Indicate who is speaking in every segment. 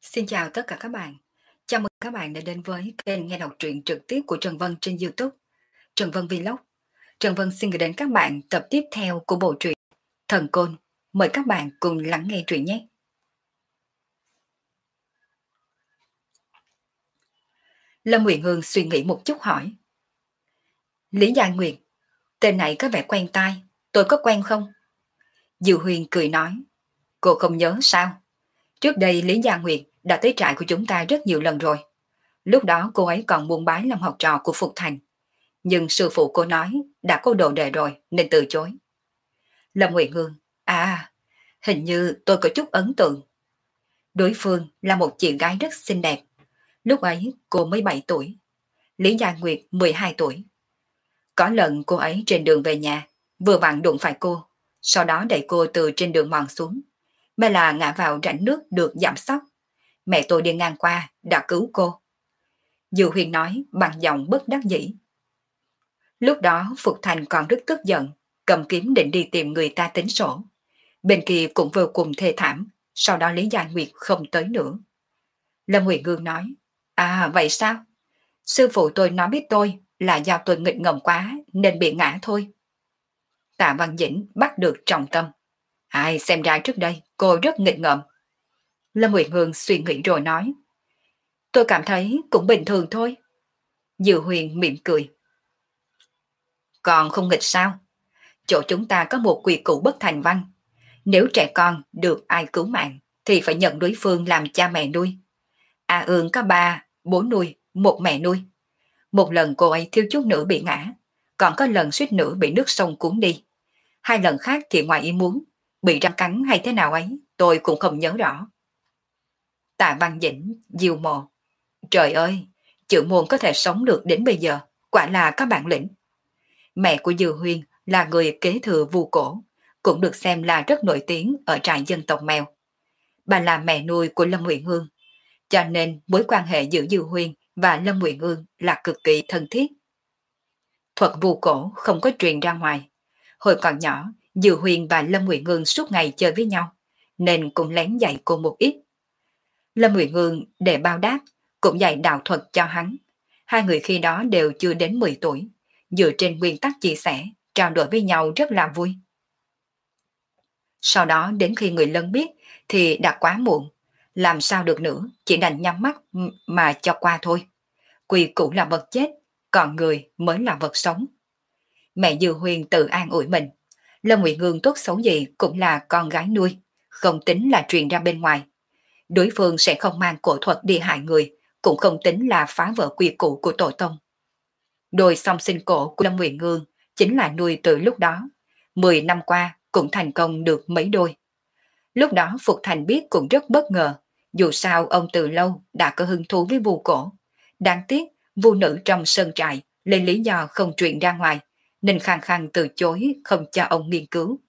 Speaker 1: Xin chào tất cả các bạn. Chào mừng các bạn đã đến với kênh nghe đọc truyện trực tiếp của Trần Vân trên YouTube, Trần Vân Vlog. Trần Vân xin gửi đến các bạn tập tiếp theo của bộ truyện Thần Côn. Mời các bạn cùng lắng nghe truyện nhé. Lâm Nguyện Hương suy nghĩ một chút hỏi. Lý Gia Nguyệt, tên này có vẻ quen tai, tôi có quen không? Diệu Huyền cười nói. Cô không nhớ sao? Trước đây Lý Gia Nguyệt đã tới trại của chúng ta rất nhiều lần rồi. Lúc đó cô ấy còn buôn bán làm học trò của Phục Thành. Nhưng sư phụ cô nói đã có đồ đề rồi nên từ chối. Lâm Nguyện Hương, hình như tôi có chút ấn tượng. Đối phương là một chị gái rất xinh đẹp. Lúc ấy cô mới 7 tuổi. Lý Gia Nguyệt 12 tuổi. Có lần cô ấy trên đường về nhà, vừa vặn đụng phải cô, sau đó đẩy cô từ trên đường mòn xuống. May là ngã vào rãnh nước được giảm sóc. Mẹ tôi đi ngang qua đã cứu cô. Dư Huyền nói bằng giọng bất đắc dĩ. Lúc đó Phục Thành còn rất tức giận, cầm kiếm định đi tìm người ta tính sổ. Bên kia cũng vô cùng thê thảm, sau đó Lý Gia Nguyệt không tới nữa. Lâm Nguyệt Gương nói, vậy sao? Sư phụ tôi nói biết tôi là do tôi nghịch ngợm quá nên bị ngã thôi. Tạ Văn Dĩnh bắt được trọng tâm. Xem ra trước đây cô rất nghịch ngợm. Lâm Nguyệt Hương suy nghĩ rồi nói, tôi cảm thấy cũng bình thường thôi. Diệu Huyền mỉm cười. Còn không nghịch sao? Chỗ chúng ta có một quy củ bất thành văn. Nếu trẻ con được ai cứu mạng thì phải nhận đối phương làm cha mẹ nuôi. Ương có 3, bố nuôi, một mẹ nuôi. Một lần cô ấy thiếu chút nữa bị ngã, còn có lần suýt nữa bị nước sông cuốn đi. 2 lần khác thì ngoài ý muốn, bị răng cắn hay thế nào ấy, tôi cũng không nhớ rõ. Tạ Văn Dĩnh, diêu mồ. Trời ơi, chữ môn có thể sống được đến bây giờ, quả là có bản lĩnh. Mẹ của Dư Huyên là người kế thừa Vu Cổ, cũng được xem là rất nổi tiếng ở trại dân tộc Mèo. Bà là mẹ nuôi của Lâm Nguyện Hương, cho nên mối quan hệ giữa Dư Huyên và Lâm Nguyện Hương là cực kỳ thân thiết. Thuật Vu Cổ không có truyền ra ngoài. Hồi còn nhỏ, Dư Huyên và Lâm Nguyện Hương suốt ngày chơi với nhau, nên cũng lén dạy cô một ít. Lâm Nguyện Hương để báo đáp, cũng dạy đạo thuật cho hắn. Hai người khi đó đều chưa đến 10 tuổi, dựa trên nguyên tắc chia sẻ, trao đổi với nhau rất là vui. Sau đó đến khi người lớn biết thì đã quá muộn, làm sao được nữa, chỉ đành nhắm mắt mà cho qua thôi. Quy củ là vật chết, còn người mới là vật sống. Mẹ Dư Huyền tự an ủi mình, Lâm Nguyệt Ngương tốt xấu gì cũng là con gái nuôi, không tính là truyền ra bên ngoài. Đối phương sẽ không mang cổ thuật đi hại người, cũng không tính là phá vỡ quy củ của tổ tông. Đôi song sinh cổ của Lâm Nguyệt Ngương chính là nuôi từ lúc đó. 10 năm qua cũng thành công được mấy đôi. Lúc đó Phục Thành biết cũng rất bất ngờ, dù sao ông từ lâu đã có hứng thú với vu cổ. Đáng tiếc, vu nữ trong sơn trại lấy lý do không truyền ra ngoài, nên khăng khăng từ chối không cho ông nghiên cứu.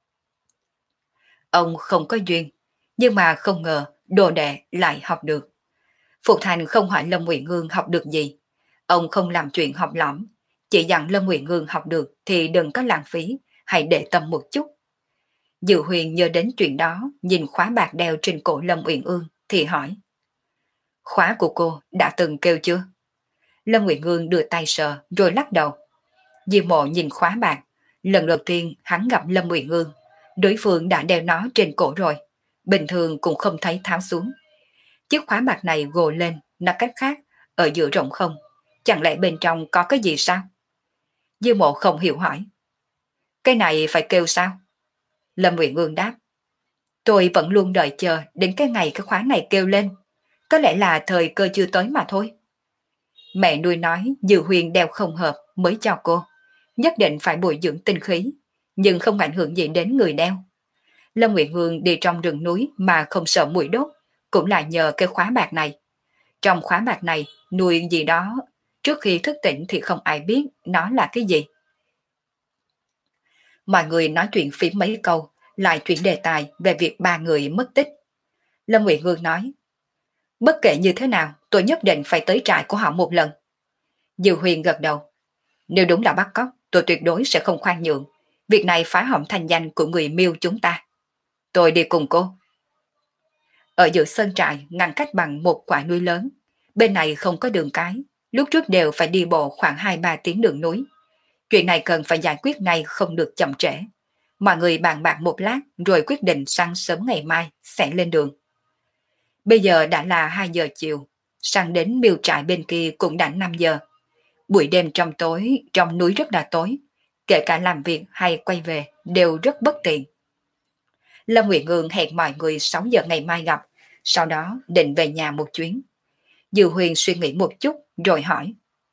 Speaker 1: Ông không có duyên, nhưng mà không ngờ đồ đệ lại học được. Phục Thành không hỏi Lâm Nguyện Ngương học được gì. Ông không làm chuyện học lõm, chỉ dặn Lâm Nguyện Ngương học được thì đừng có lãng phí, hãy để tâm một chút. Dự Huyền nhớ đến chuyện đó, nhìn khóa bạc đeo trên cổ Lâm Uyển Ương thì hỏi. Khóa của cô đã từng kêu chưa? Lâm Uyển Ương đưa tay sờ rồi lắc đầu. Diêu Mộ nhìn khóa bạc, lần đầu tiên hắn gặp Lâm Uyển Ương, đối phương đã đeo nó trên cổ rồi, bình thường cũng không thấy tháo xuống. Chiếc khóa bạc này gồ lên, nói cách khác, ở giữa rộng không, chẳng lẽ bên trong có cái gì sao? Diêu Mộ không hiểu hỏi. Cái này phải kêu sao? Lâm Uyển Ương đáp. Tôi vẫn luôn đợi chờ đến cái ngày cái khóa này kêu lên. Có lẽ là thời cơ chưa tới mà thôi. Mẹ nuôi nói Dư Huyền đeo không hợp mới cho cô. Nhất định phải bồi dưỡng tinh khí, nhưng không ảnh hưởng gì đến người đeo. Lâm Nguyện Hương đi trong rừng núi mà không sợ muỗi đốt, cũng là nhờ cái khóa bạc này. Trong khóa bạc này nuôi gì đó, trước khi thức tỉnh thì không ai biết nó là cái gì. Mọi người nói chuyện phím mấy câu, lại chuyển đề tài về việc 3 người mất tích. Lâm Nguyện Hương nói, bất kể như thế nào, tôi nhất định phải tới trại của họ một lần. Dư Huyền gật đầu, nếu đúng là bắt cóc, tôi tuyệt đối sẽ không khoan nhượng. Việc này phá hỏng thành danh của người Miêu chúng ta. Tôi đi cùng cô. Ở giữa sân trại ngăn cách bằng một quả núi lớn. Bên này không có đường cái, lúc trước đều phải đi bộ khoảng 2-3 tiếng đường núi. Chuyện này cần phải giải quyết ngay không được chậm trễ. Mọi người bàn bạc một lát rồi quyết định sáng sớm ngày mai sẽ lên đường. Bây giờ đã là 2 giờ chiều, sang đến miêu trại bên kia cũng đã 5 giờ. Buổi đêm trong tối, trong núi rất là tối, kể cả làm việc hay quay về đều rất bất tiện. Lâm Nguyệt Ngương hẹn mọi người 6 giờ ngày mai gặp, sau đó định về nhà một chuyến. Dư Huyền suy nghĩ một chút rồi hỏi.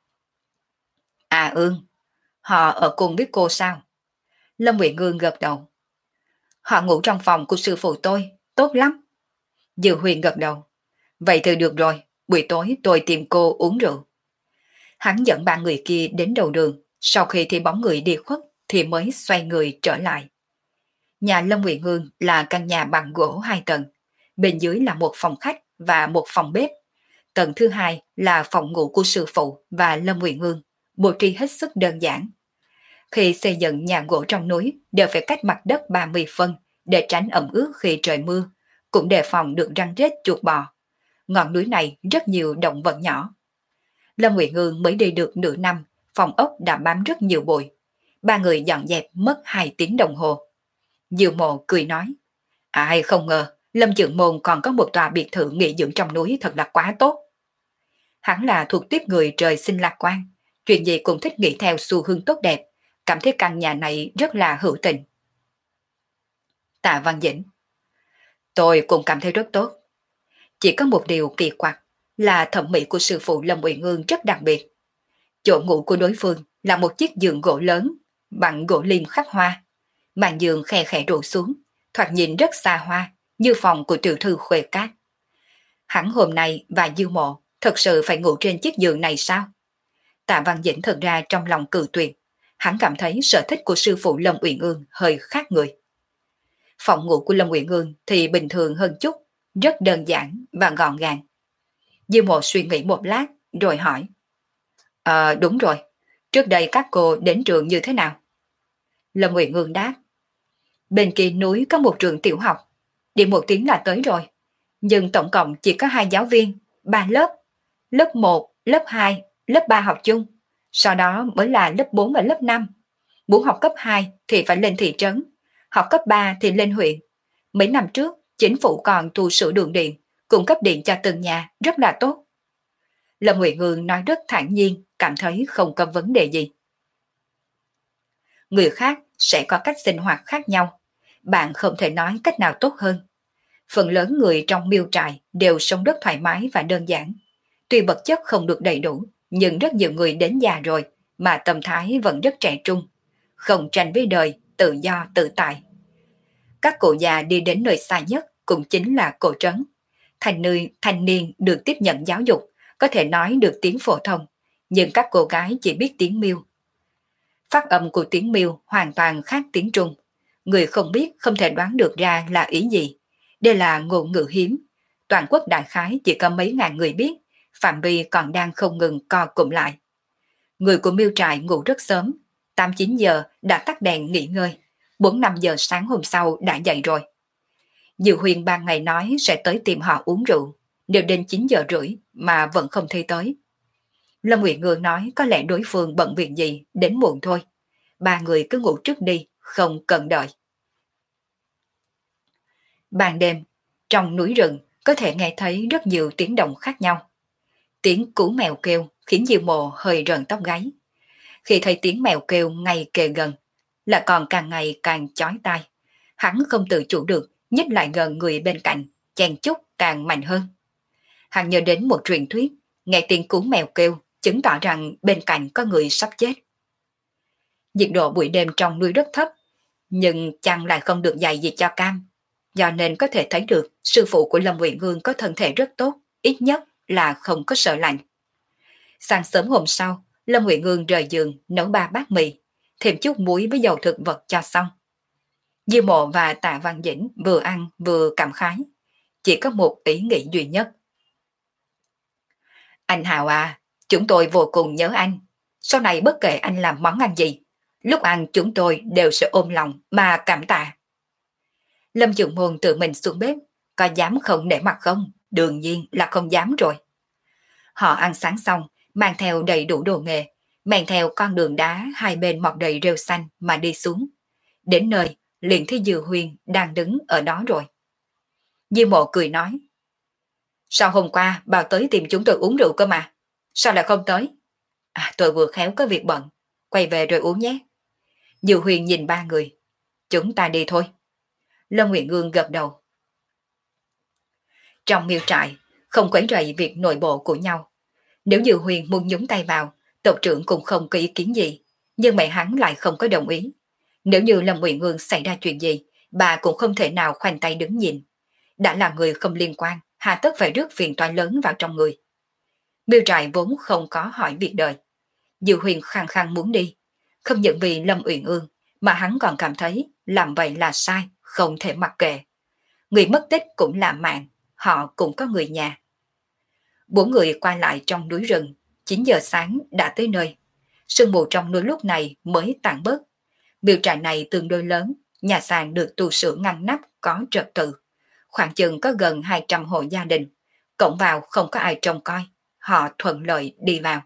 Speaker 1: À Ương, họ ở cùng với cô sao? Lâm Nguyệt Ngương gật đầu. Họ ngủ trong phòng của sư phụ tôi, tốt lắm. Dư Huyền gật đầu. Vậy thì được rồi, buổi tối tôi tìm cô uống rượu. Hắn dẫn ba người kia đến đầu đường, sau khi thì bóng người đi khuất thì mới xoay người trở lại. Nhà Lâm Nguyệt Ngương là căn nhà bằng gỗ 2 tầng, bên dưới là một phòng khách và một phòng bếp. Tầng thứ hai là phòng ngủ của sư phụ và Lâm Nguyệt Ngương, bố trí hết sức đơn giản. Khi xây dựng nhà gỗ trong núi đều phải cách mặt đất 30 phân để tránh ẩm ướt khi trời mưa, cũng đề phòng được rắn rết chuột bò. Ngọn núi này rất nhiều động vật nhỏ. Lâm Nguyệt Ngương mới đi được nửa năm, phòng ốc đã bám rất nhiều bụi. Ba người dọn dẹp mất 2 tiếng đồng hồ. Diệu Mộ cười nói, ai không ngờ Lâm Chưởng Môn còn có một tòa biệt thự nghỉ dưỡng trong núi thật là quá tốt. Hắn là thuộc tiếp người trời sinh lạc quan, chuyện gì cũng thích nghĩ theo xu hướng tốt đẹp, cảm thấy căn nhà này rất là hữu tình. Tạ Văn Dĩnh, tôi cũng cảm thấy rất tốt. Chỉ có một điều kỳ quặc là thẩm mỹ của sư phụ Lâm Uyển Ương rất đặc biệt. Chỗ ngủ của đối phương là một chiếc giường gỗ lớn bằng gỗ lim khắc hoa. Màn giường khe khẽ đổ xuống, thoạt nhìn rất xa hoa, như phòng của tiểu thư Khuê Cát. Hắn hôm nay và Dư Mộ thật sự phải ngủ trên chiếc giường này sao? Tạ Văn Dĩnh thật ra trong lòng cự tuyệt, hắn cảm thấy sở thích của sư phụ Lâm Uyển Ương hơi khác người. Phòng ngủ của Lâm Uyển Ương thì bình thường hơn chút, rất đơn giản và gọn gàng. Dư Mộ suy nghĩ một lát rồi hỏi. Đúng rồi, trước đây các cô đến trường như thế nào? Lâm Uyển Ương đáp. Bên kia núi có một trường tiểu học, đi 1 tiếng là tới rồi. Nhưng tổng cộng chỉ có 2 giáo viên, 3 lớp. Lớp 1, lớp 2, lớp 3 học chung. Sau đó mới là lớp 4 và lớp 5. Muốn học cấp 2 thì phải lên thị trấn, học cấp 3 thì lên huyện. Mấy năm trước, chính phủ còn tu sửa đường điện, cung cấp điện cho từng nhà, rất là tốt. Lâm Nguyệt Ngương nói rất thản nhiên, cảm thấy không có vấn đề gì. Người khác sẽ có cách sinh hoạt khác nhau, bạn không thể nói cách nào tốt hơn. Phần lớn người trong miêu trại đều sống rất thoải mái và đơn giản. Tuy vật chất không được đầy đủ, nhưng rất nhiều người đến già rồi mà tâm thái vẫn rất trẻ trung, không tranh với đời, tự do tự tại. Các cụ già đi đến nơi xa nhất cũng chính là cổ trấn. Thanh niên được tiếp nhận giáo dục, có thể nói được tiếng phổ thông, nhưng các cô gái chỉ biết tiếng Miêu. Phát âm của tiếng Miêu hoàn toàn khác tiếng Trung. Người không biết không thể đoán được ra là ý gì. Đây là ngôn ngữ hiếm. Toàn quốc đại khái chỉ có mấy ngàn người biết, phạm vi còn đang không ngừng co cụm lại. Người của miêu trại ngủ rất sớm, 8-9 giờ đã tắt đèn nghỉ ngơi, 4-5 giờ sáng hôm sau đã dậy rồi. Diệu Huyền ban ngày nói sẽ tới tìm họ uống rượu, đều đến 9 giờ rưỡi mà vẫn không thấy tới. Lâm Nguyệt Ngương nói có lẽ đối phương bận việc gì đến muộn thôi. Ba người cứ ngủ trước đi, không cần đợi. Ban đêm, trong núi rừng có thể nghe thấy rất nhiều tiếng động khác nhau. Tiếng cú mèo kêu khiến Diệu Mộ hơi rợn tóc gáy. Khi thấy tiếng mèo kêu ngay kề gần, là còn càng ngày càng chói tai. Hắn không tự chủ được, nhích lại gần người bên cạnh, chen chúc càng mạnh hơn. Hắn nhớ đến một truyền thuyết, nghe tiếng cú mèo kêu, chứng tỏ rằng bên cạnh có người sắp chết. Nhiệt độ buổi đêm trong núi rất thấp, nhưng chăng lại không được dày gì cho cam. Do nên có thể thấy được sư phụ của Lâm Uyển Ương có thân thể rất tốt, ít nhất là không có sợ lạnh. Sáng sớm hôm sau, Lâm Uyển Ương rời giường nấu 3 bát mì, thêm chút muối với dầu thực vật cho xong. Diêu Mộ và Tạ Văn Dĩnh vừa ăn vừa cảm khái, chỉ có một ý nghĩ duy nhất. Anh Hào à, chúng tôi vô cùng nhớ anh. Sau này bất kể anh làm món ăn gì, lúc ăn chúng tôi đều sẽ ôm lòng mà cảm tạ. Lâm Trường Môn tự mình xuống bếp, có dám không nể mặt không? Đương nhiên là không dám rồi. Họ ăn sáng xong, mang theo đầy đủ đồ nghề, mang theo con đường đá hai bên mọc đầy rêu xanh mà đi xuống. Đến nơi, liền thấy Dư Huyên đang đứng ở đó rồi. Dư Mộ cười nói, sao hôm qua bà tới tìm chúng tôi uống rượu cơ mà? Sao lại không tới? À, tôi vừa khéo có việc bận, quay về rồi uống nhé. Dư Huyên nhìn ba người, chúng ta đi thôi. Lâm Nguyện Ngương gật đầu. Trong miêu trại, không quấy rầy việc nội bộ của nhau. Nếu Dư Huyền muốn nhúng tay vào, tộc trưởng cũng không có ý kiến gì, nhưng mẹ hắn lại không có đồng ý. Nếu như Lâm Nguyện Ngương xảy ra chuyện gì, bà cũng không thể nào khoanh tay đứng nhìn. Đã là người không liên quan, hà tất phải rước phiền toái lớn vào trong người. Miêu trại vốn không có hỏi việc đời. Dư Huyền khăng khăng muốn đi, không những vì Lâm Uyển Ương, mà hắn còn cảm thấy làm vậy là sai, không thể mặc kệ. Người mất tích cũng là mạng, họ cũng có người nhà. Bốn người qua lại trong núi rừng, 9 giờ sáng đã tới nơi. Sương mù trong núi lúc này mới tản bớt. Miêu trại này tương đối lớn, nhà sàn được tu sửa ngăn nắp có trật tự. Khoảng chừng có gần 200 hộ gia đình, cổng vào không có ai trông coi, họ thuận lợi đi vào.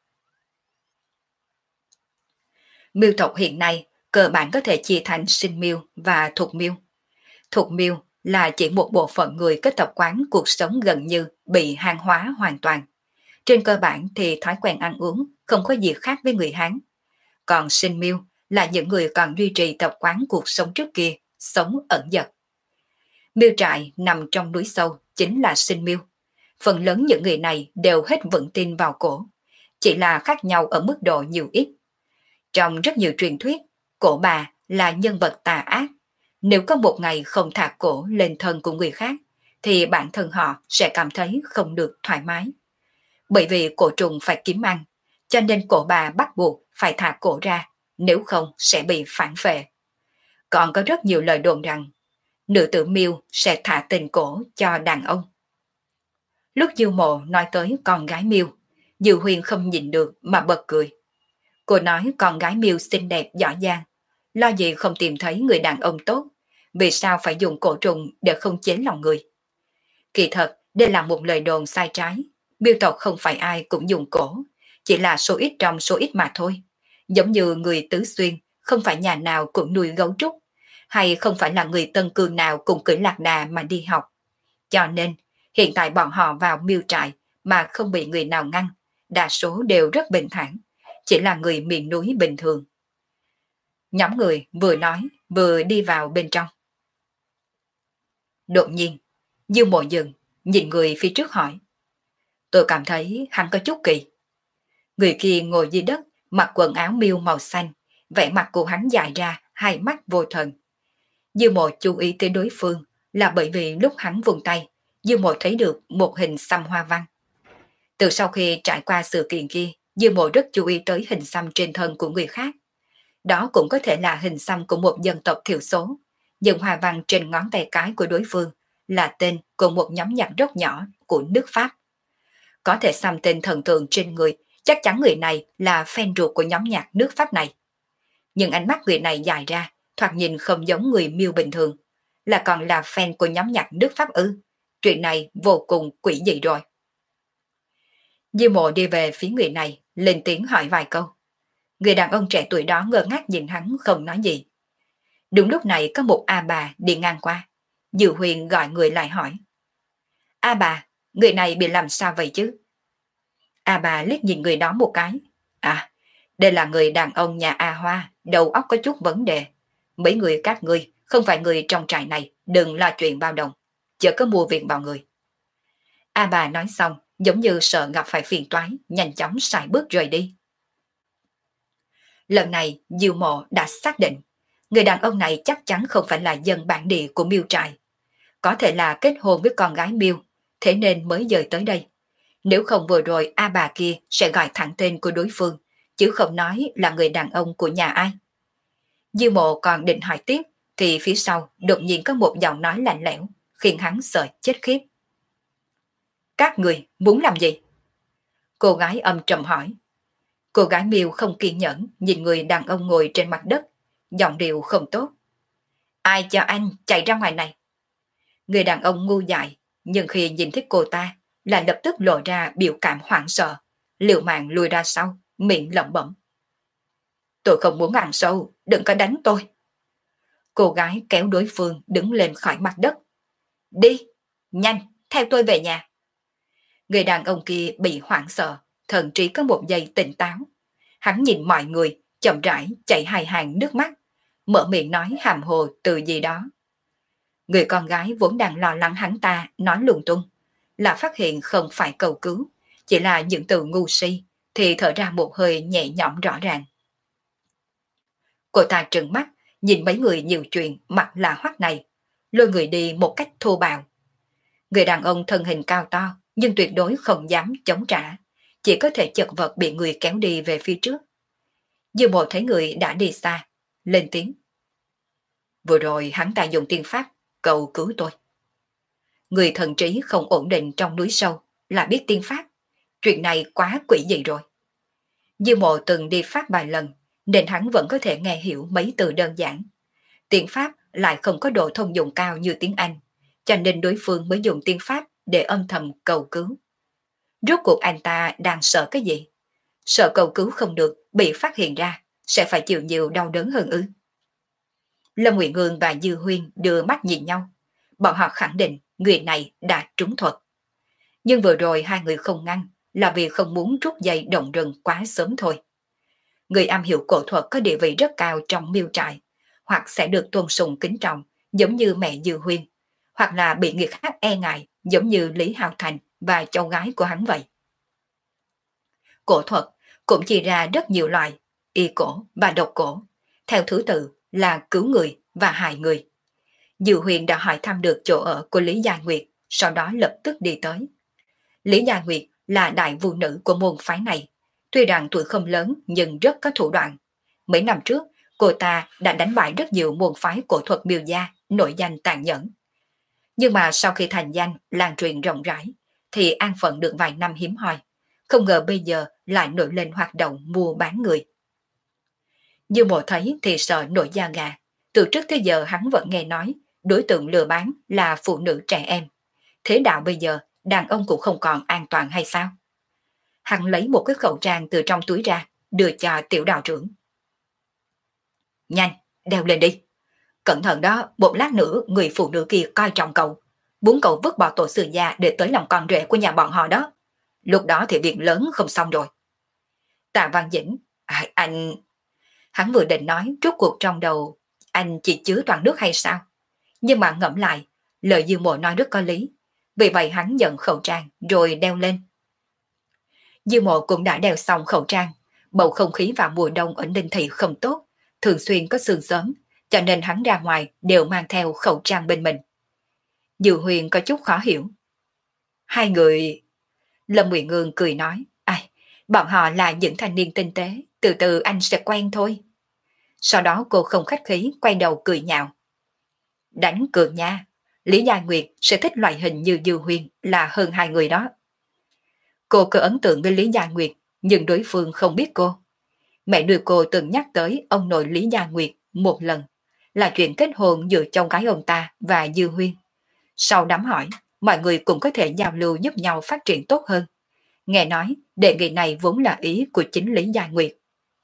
Speaker 1: Miêu tộc hiện nay cơ bản có thể chia thành sinh miêu và thuộc miêu. Thuộc miêu là chỉ một bộ phận người có tập quán cuộc sống gần như bị hàng hóa hoàn toàn. Trên cơ bản thì thói quen ăn uống không có gì khác với người Hán. Còn sinh miêu là những người còn duy trì tập quán cuộc sống trước kia, sống ẩn dật. Miêu trại nằm trong núi sâu chính là sinh miêu. Phần lớn những người này đều hết vững tin vào cổ, chỉ là khác nhau ở mức độ nhiều ít. Trong rất nhiều truyền thuyết, cổ bà là nhân vật tà ác. Nếu có một ngày không thả cổ lên thân của người khác, thì bản thân họ sẽ cảm thấy không được thoải mái. Bởi vì cổ trùng phải kiếm ăn, cho nên cổ bà bắt buộc phải thả cổ ra, nếu không sẽ bị phản phệ. Còn có rất nhiều lời đồn rằng, nữ tử miêu sẽ thả tình cổ cho đàn ông. Lúc Dư Mộ nói tới con gái miêu, Dư Huyền không nhìn được mà bật cười. Cô nói con gái miêu xinh đẹp giỏi giang, lo gì không tìm thấy người đàn ông tốt, vì sao phải dùng cổ trùng để không chế lòng người. Kỳ thật, đây là một lời đồn sai trái. Miêu tộc không phải ai cũng dùng cổ, chỉ là số ít trong số ít mà thôi. Giống như người Tứ Xuyên, không phải nhà nào cũng nuôi gấu trúc, hay không phải là người Tân Cương nào cũng cưỡi lạc đà mà đi học. Cho nên, hiện tại bọn họ vào miêu trại mà không bị người nào ngăn, đa số đều rất bình thản, chỉ là người miền núi bình thường. Nhóm người vừa nói, vừa đi vào bên trong. Đột nhiên, Dương Mộ dừng, nhìn người phía trước hỏi. Tôi cảm thấy hắn có chút kỳ. Người kia ngồi dưới đất, mặc quần áo miêu màu xanh, vẻ mặt của hắn dài ra, hai mắt vô thần. Dương Mộ chú ý tới đối phương là bởi vì lúc hắn vùng tay, Dương Mộ thấy được một hình xăm hoa văn. Từ sau khi trải qua sự kiện kia, Dương Mộ rất chú ý tới hình xăm trên thân của người khác. Đó cũng có thể là hình xăm của một dân tộc thiểu số, nhưng hoa văn trên ngón tay cái của đối phương là tên của một nhóm nhạc rock nhỏ của nước Pháp. Có thể xăm tên thần tượng trên người, chắc chắn người này là fan ruột của nhóm nhạc nước Pháp này. Nhưng ánh mắt người này dài ra, thoạt nhìn không giống người miêu bình thường, là còn là fan của nhóm nhạc nước Pháp ư. Chuyện này vô cùng quỷ dị rồi. Diêu Mộ đi về phía người này, lên tiếng hỏi vài câu. Người đàn ông trẻ tuổi đó ngơ ngác nhìn hắn không nói gì. Đúng lúc này có một A bà đi ngang qua. Dư Huyền gọi người lại hỏi. A bà, người này bị làm sao vậy chứ? A bà liếc nhìn người đó một cái. À, đây là người đàn ông nhà A Hoa, đầu óc có chút vấn đề. Mấy người các ngươi, không phải người trong trại này, đừng lo chuyện bao đồng. Chớ có mua viện vào người. A bà nói xong, giống như sợ gặp phải phiền toái, nhanh chóng sải bước rời đi. Lần này, Diêu Mộ đã xác định, người đàn ông này chắc chắn không phải là dân bản địa của Miêu trại. Có thể là kết hôn với con gái Miêu, thế nên mới dời tới đây. Nếu không vừa rồi A bà kia sẽ gọi thẳng tên của đối phương, chứ không nói là người đàn ông của nhà ai. Diêu Mộ còn định hỏi tiếp, thì phía sau đột nhiên có một giọng nói lạnh lẽo, khiến hắn sợ chết khiếp. Các người muốn làm gì? Cô gái âm trầm hỏi. Cô gái Miêu không kiên nhẫn nhìn người đàn ông ngồi trên mặt đất, giọng điệu không tốt. Ai cho anh chạy ra ngoài này? Người đàn ông ngu dại, nhưng khi nhìn thấy cô ta, là lập tức lộ ra biểu cảm hoảng sợ, liều mạng lùi ra sau, miệng lẩm bẩm. Tôi không muốn ăn sâu, đừng có đánh tôi. Cô gái kéo đối phương đứng lên khỏi mặt đất. Đi, nhanh, theo tôi về nhà. Người đàn ông kia bị hoảng sợ, thậm chí có một giây tỉnh táo. Hắn nhìn mọi người, chậm rãi chảy hai hàng nước mắt, mở miệng nói hàm hồ từ gì đó. Người con gái vốn đang lo lắng hắn ta nói lung tung, là phát hiện không phải cầu cứu, chỉ là những từ ngu si, thì thở ra một hơi nhẹ nhõm rõ ràng. Cô ta trừng mắt, nhìn mấy người nhiều chuyện mặt là hoắc này, lôi người đi một cách thô bạo. Người đàn ông thân hình cao to, nhưng tuyệt đối không dám chống trả, chỉ có thể chật vật bị người kéo đi về phía trước. Dư Mộ thấy người đã đi xa, lên tiếng. Vừa rồi hắn ta dùng tiên pháp, cầu cứu tôi. Người thần trí không ổn định trong núi sâu, là biết tiên pháp. Chuyện này quá quỷ dị rồi. Dư Mộ từng đi pháp vài lần, nên hắn vẫn có thể nghe hiểu mấy từ đơn giản. Tiên pháp lại không có độ thông dụng cao như tiếng Anh, cho nên đối phương mới dùng tiên pháp để âm thầm cầu cứu. Rốt cuộc anh ta đang sợ cái gì? Sợ cầu cứu không được, bị phát hiện ra, sẽ phải chịu nhiều đau đớn hơn ư? Lâm Nguyện Ngương và Dư Huyên đưa mắt nhìn nhau. Bọn họ khẳng định người này đã trúng thuật. Nhưng vừa rồi hai người không ngăn là vì không muốn rút dây động rừng quá sớm thôi. Người am hiểu cổ thuật có địa vị rất cao trong miêu trại, hoặc sẽ được tôn sùng kính trọng giống như mẹ Dư Huyên, hoặc là bị người khác e ngại giống như Lý Hào Thành và cháu gái của hắn vậy. Cổ thuật cũng chia ra rất nhiều loại, y cổ và độc cổ, theo thứ tự là cứu người và hại người. Dư Huyền đã hỏi thăm được chỗ ở của Lý Gia Nguyệt, sau đó lập tức đi tới. Lý Gia Nguyệt là đại vũ nữ của môn phái này, tuy rằng tuổi không lớn nhưng rất có thủ đoạn. Mấy năm trước, cô ta đã đánh bại rất nhiều môn phái cổ thuật Miêu gia nổi danh tàn nhẫn. Nhưng mà sau khi thành danh lan truyền rộng rãi, thì an phận được vài năm hiếm hoi. Không ngờ bây giờ lại nổi lên hoạt động mua bán người. Dư Mộ thấy thì sợ nổi da gà. Từ trước tới giờ hắn vẫn nghe nói đối tượng lừa bán là phụ nữ trẻ em. Thế đạo bây giờ đàn ông cũng không còn an toàn hay sao? Hắn lấy một cái khẩu trang từ trong túi ra, đưa cho tiểu đạo trưởng. Nhanh, đeo lên đi. Cẩn thận đó, một lát nữa người phụ nữ kia coi trọng cậu. Muốn cậu vứt bỏ tổ sư gia để tới lòng con rể của nhà bọn họ đó. Lúc đó thì việc lớn không xong rồi. Tạ Văn Dĩnh, anh... Hắn vừa định nói rốt cuộc trong đầu anh chỉ chứa toàn nước hay sao? Nhưng mà ngẫm lại, lời Dư Mộ nói rất có lý. Vì vậy hắn nhận khẩu trang rồi đeo lên. Dư Mộ cũng đã đeo xong khẩu trang. Bầu không khí vào mùa đông ở Ninh Thị không tốt, thường xuyên có sương sớm, cho nên hắn ra ngoài đều mang theo khẩu trang bên mình. Dư Huyền có chút khó hiểu. Hai người... Lâm Nguyện Ngương cười nói, ai, bọn họ là những thanh niên tinh tế, từ từ anh sẽ quen thôi. Sau đó cô không khách khí quay đầu cười nhạo. Đánh cược nha, Lý Gia Nguyệt sẽ thích loại hình như Dư Huyền là hơn hai người đó. Cô có ấn tượng với Lý Gia Nguyệt, nhưng đối phương không biết cô. Mẹ nuôi cô từng nhắc tới ông nội Lý Gia Nguyệt một lần, là chuyện kết hôn giữa cháu gái ông ta và Dư Huyên. Sau đám hỏi, mọi người cũng có thể giao lưu giúp nhau phát triển tốt hơn. Nghe nói, đề nghị này vốn là ý của chính Lý Gia Nguyệt.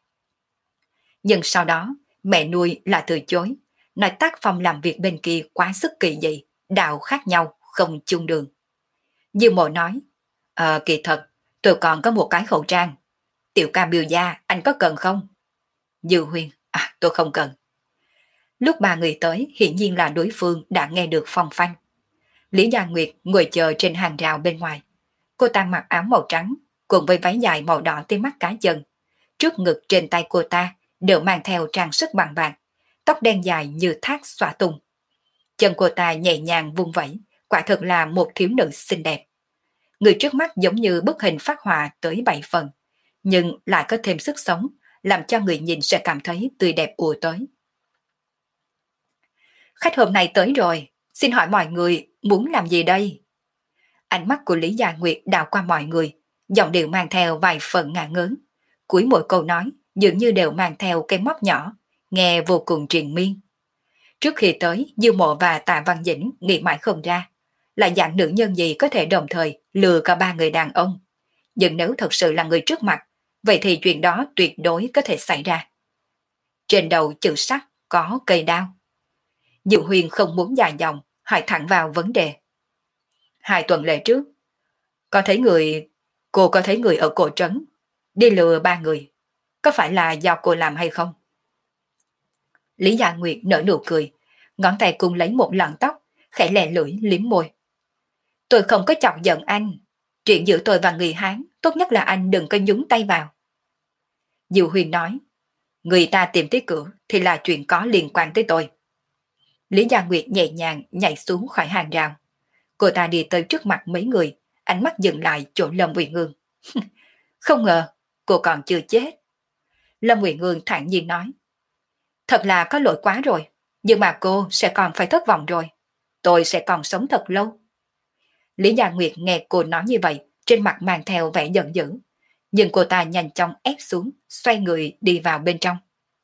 Speaker 1: Nhưng sau đó, mẹ nuôi là từ chối, nói tác phong làm việc bên kia quá sức kỳ dị, đạo khác nhau, không chung đường. Dư Mộ nói, kỳ thật, tôi còn có một cái khẩu trang. Tiểu ca Miêu gia, anh có cần không? Dư Huyên, tôi không cần. Lúc ba người tới, hiển nhiên là đối phương đã nghe được phong phanh. Lý Gia Nguyệt ngồi chờ trên hàng rào bên ngoài. Cô ta mặc áo màu trắng, cùng với váy dài màu đỏ tới mắt cá chân. Trước ngực trên tay cô ta đều mang theo trang sức bằng bạc, tóc đen dài như thác xõa tung. Chân cô ta nhẹ nhàng vung vẩy, quả thực là một thiếu nữ xinh đẹp. Người trước mắt giống như bức hình phác họa tới 7 phần, nhưng lại có thêm sức sống, làm cho người nhìn sẽ cảm thấy tươi đẹp ùa tới. Khách hôm nay tới rồi, xin hỏi mọi người muốn làm gì đây? Ánh mắt của Lý Gia Nguyệt đảo qua mọi người, giọng điệu mang theo vài phần ngả ngớn. Cuối mỗi câu nói dường như đều mang theo cái móc nhỏ, nghe vô cùng triền miên. Trước khi tới, Diêu Mộ và Tạ Văn Dĩnh nghĩ mãi không ra, là dạng nữ nhân gì có thể đồng thời lừa cả ba người đàn ông. Nhưng nếu thật sự là người trước mặt, vậy thì chuyện đó tuyệt đối có thể xảy ra. Trên đầu chữ sắt có cây đao. Diệu Huyền không muốn dài dòng, hỏi thẳng vào vấn đề. 2 tuần lễ trước, có thấy người, cô có thấy người ở cổ trấn, đi lừa ba người, có phải là do cô làm hay không? Lý Gia Nguyệt nở nụ cười, ngón tay cung lấy một lọn tóc, khẽ lè lưỡi liếm môi. Tôi không có chọc giận anh, chuyện giữa tôi và người Hán, tốt nhất là anh đừng có nhúng tay vào. Diệu Huyền nói, người ta tìm tới cửa thì là chuyện có liên quan tới tôi. Lý Gia Nguyệt nhẹ nhàng nhảy xuống khỏi hàng rào. Cô ta đi tới trước mặt mấy người, ánh mắt dừng lại chỗ Lâm Uyển Ương. Không ngờ, cô còn chưa chết. Lâm Uyển Ương thản nhiên nói, thật là có lỗi quá rồi, nhưng mà cô sẽ còn phải thất vọng rồi. Tôi sẽ còn sống thật lâu. Lý Gia Nguyệt nghe cô nói như vậy, trên mặt mang theo vẻ giận dữ. Nhưng cô ta nhanh chóng ép xuống, xoay người đi vào bên trong.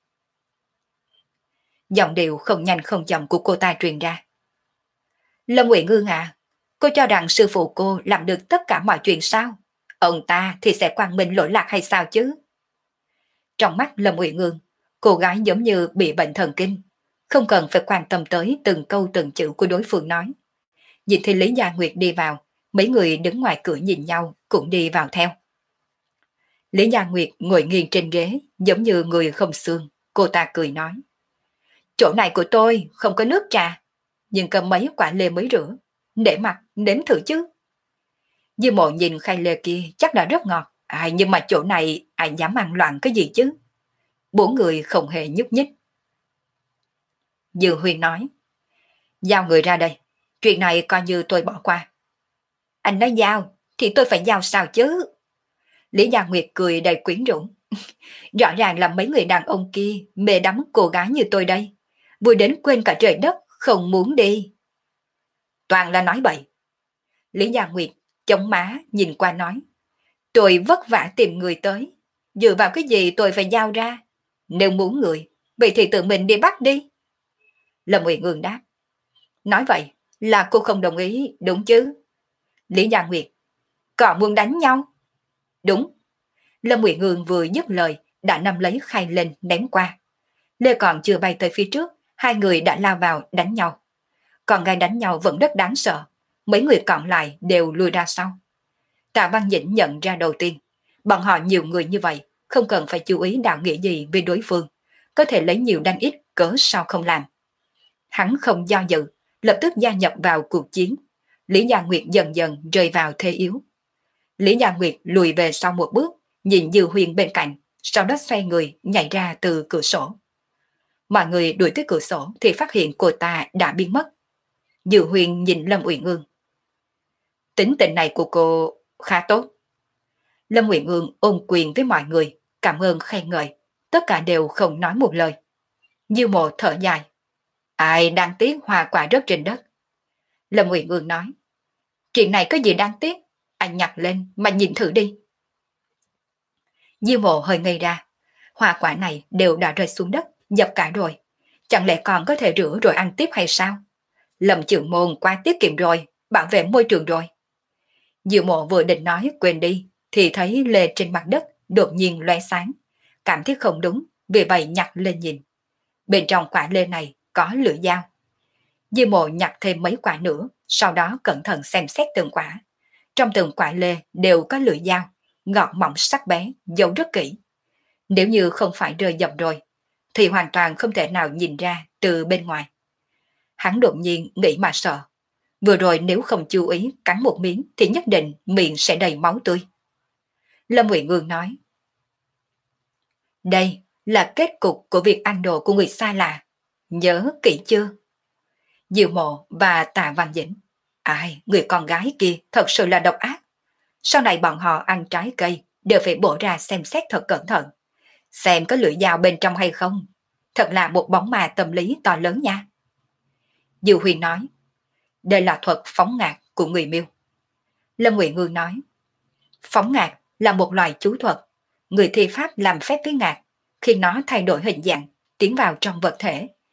Speaker 1: Giọng điệu không nhanh không chậm của cô ta truyền ra. Lâm Uyển Ương à, cô cho rằng sư phụ cô làm được tất cả mọi chuyện sao? Ông ta thì sẽ quang minh lỗi lạc hay sao chứ? Trong mắt Lâm Uyển Ương, cô gái giống như bị bệnh thần kinh, không cần phải quan tâm tới từng câu từng chữ của đối phương nói. Nhìn thì Lý Gia Nguyệt đi vào, mấy người đứng ngoài cửa nhìn nhau cũng đi vào theo. Lý Gia Nguyệt ngồi nghiêng trên ghế, giống như người không xương, cô ta cười nói. Chỗ này của tôi không có nước trà, nhưng cầm mấy quả lê mới rửa, để mặt nếm thử chứ. Dư Mộ nhìn khay lê kia chắc đã rất ngọt, nhưng mà chỗ này ai dám ăn loạn cái gì chứ. 4 người không hề nhúc nhích. Dư Huyền nói, giao người ra đây, chuyện này coi như tôi bỏ qua. Anh nói giao, thì tôi phải giao sao chứ? Lý Gia Nguyệt cười đầy quyến rũ. Rõ ràng là mấy người đàn ông kia mê đắm cô gái như tôi đây, vui đến quên cả trời đất, không muốn đi. Toàn là nói bậy. Lý Gia Nguyệt chống má nhìn qua nói, tôi vất vả tìm người tới, dựa vào cái gì tôi phải giao ra? Nếu muốn người, vậy thì tự mình đi bắt đi. Lâm Uyển Ương đáp, nói vậy là cô không đồng ý đúng chứ? Lý Gia Nguyệt, còn muốn đánh nhau? Đúng. Lâm Uyển Ương vừa dứt lời đã nắm lấy khay lên ném qua. Lê còn chưa bay tới phía trước, 2 người đã lao vào đánh nhau. Còn gai đánh nhau vẫn rất đáng sợ, mấy người còn lại đều lùi ra sau. Tạ Văn Dĩnh nhận ra đầu tiên, bọn họ nhiều người như vậy, không cần phải chú ý đạo nghĩa gì với đối phương, có thể lấy nhiều đánh ít cớ sao không làm. Hắn không do dự, lập tức gia nhập vào cuộc chiến. Lý Gia Nguyệt dần dần rơi vào thế yếu. Lý Gia Nguyệt lùi về sau một bước, nhìn Dư Huyền bên cạnh, sau đó xoay người nhảy ra từ cửa sổ. Mọi người đuổi tới cửa sổ thì phát hiện cô ta đã biến mất. Dư Huyền nhìn Lâm Uyển Ương. Tính tình này của cô khá tốt. Lâm Uyển Ương ôm quyền với mọi người, cảm ơn khen ngợi, tất cả đều không nói một lời. Dư Mộ thở dài. Ai đáng tiếc hoa quả rớt trên đất. Lâm Uyển Ương nói, chuyện này có gì đáng tiếc, anh nhặt lên mà nhìn thử đi. Dư Mộ hơi ngây ra, hoa quả này đều đã rơi xuống đất, dập cả rồi. Chẳng lẽ còn có thể rửa rồi ăn tiếp hay sao? Lâm Trưởng Môn quá tiết kiệm rồi, bảo vệ môi trường rồi. Dư Mộ vừa định nói quên đi, thì thấy lê trên mặt đất đột nhiên lóe sáng. Cảm thấy không đúng, vì vậy nhặt lên nhìn. Bên trong quả lê này có lưỡi dao. Dư Mộ nhặt thêm mấy quả nữa, sau đó cẩn thận xem xét từng quả. Trong từng quả lê đều có lưỡi dao, ngọt mỏng sắc bé, giấu rất kỹ. Nếu như không phải rơi dập rồi, thì hoàn toàn không thể nào nhìn ra từ bên ngoài. Hắn đột nhiên nghĩ mà sợ. Vừa rồi nếu không chú ý cắn một miếng thì nhất định miệng sẽ đầy máu tươi. Lâm Uyển Ương nói, đây là kết cục của việc ăn đồ của người xa lạ. Nhớ kỹ chưa? Diệu Mộ và Tạ Văn Dĩnh. Ai, người con gái kia thật sự là độc ác. Sau này bọn họ ăn trái cây đều phải bổ ra xem xét thật cẩn thận. Xem có lưỡi dao bên trong hay không. Thật là một bóng ma tâm lý to lớn nha. Diệu Huyền nói, đây là thuật phóng ngạt của người Miêu. Lâm Uyển Ương nói, phóng ngạt là một loài chú thuật. Người thi pháp làm phép với ngạt, khi nó thay đổi hình dạng, tiến vào trong vật thể.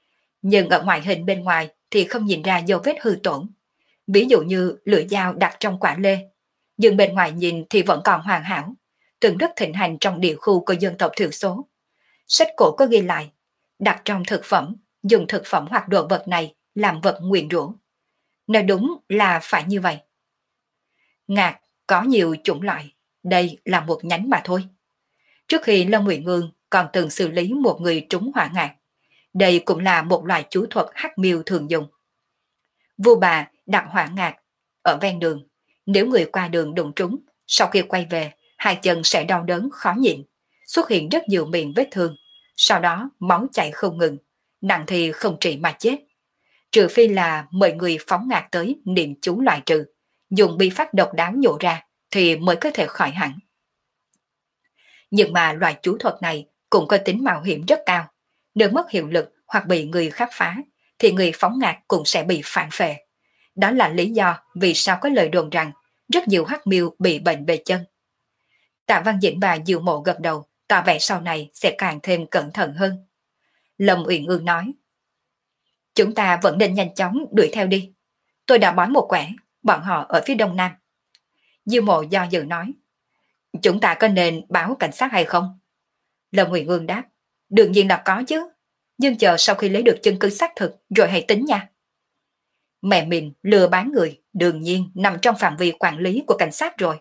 Speaker 1: Nhưng ở ngoại hình bên ngoài thì không nhìn ra dấu vết hư tổn. Ví dụ như lưỡi dao đặt trong quả lê, nhưng bên ngoài nhìn thì vẫn còn hoàn hảo, từng rất thịnh hành trong địa khu của dân tộc thiểu số. Sách cổ có ghi lại, đặt trong thực phẩm, dùng thực phẩm hoặc đồ vật này làm vật nguyền rủa. Nói đúng là phải như vậy. Ngạc có nhiều chủng loại, đây là một nhánh mà thôi. Trước khi Lâm Ngụy Ngương còn từng xử lý một người trúng hỏa ngạc. Đây cũng là một loại chú thuật hắc miêu thường dùng. Vua bà đặt hỏa ngạc ở ven đường, nếu người qua đường đụng trúng, sau khi quay về, hai chân sẽ đau đớn khó nhịn, xuất hiện rất nhiều miệng vết thương, sau đó máu chảy không ngừng, nặng thì không trị mà chết. Trừ phi là mời người phóng ngạc tới niệm chú loại trừ, dùng bi pháp độc đáo nhổ ra thì mới có thể khỏi hẳn. Nhưng mà loại chú thuật này cũng có tính mạo hiểm rất cao. Nếu mất hiệu lực hoặc bị người khác phá, thì người phóng ngạc cũng sẽ bị phản phệ. Đó là lý do vì sao có lời đồn rằng rất nhiều hắc miêu bị bệnh về chân. Tạ Văn Dĩnh và Diệu Mộ gật đầu, tỏ vẻ sau này sẽ càng thêm cẩn thận hơn. Lâm Uyển Ương nói, chúng ta vẫn nên nhanh chóng đuổi theo đi. Tôi đã bói một quẻ, bọn họ ở phía đông nam. Diệu Mộ do dự nói, chúng ta có nên báo cảnh sát hay không? Lâm Uyển Ương đáp, đương nhiên là có chứ, nhưng chờ sau khi lấy được chứng cứ xác thực rồi hãy tính nha. Mẹ mình lừa bán người đương nhiên nằm trong phạm vi quản lý của cảnh sát rồi.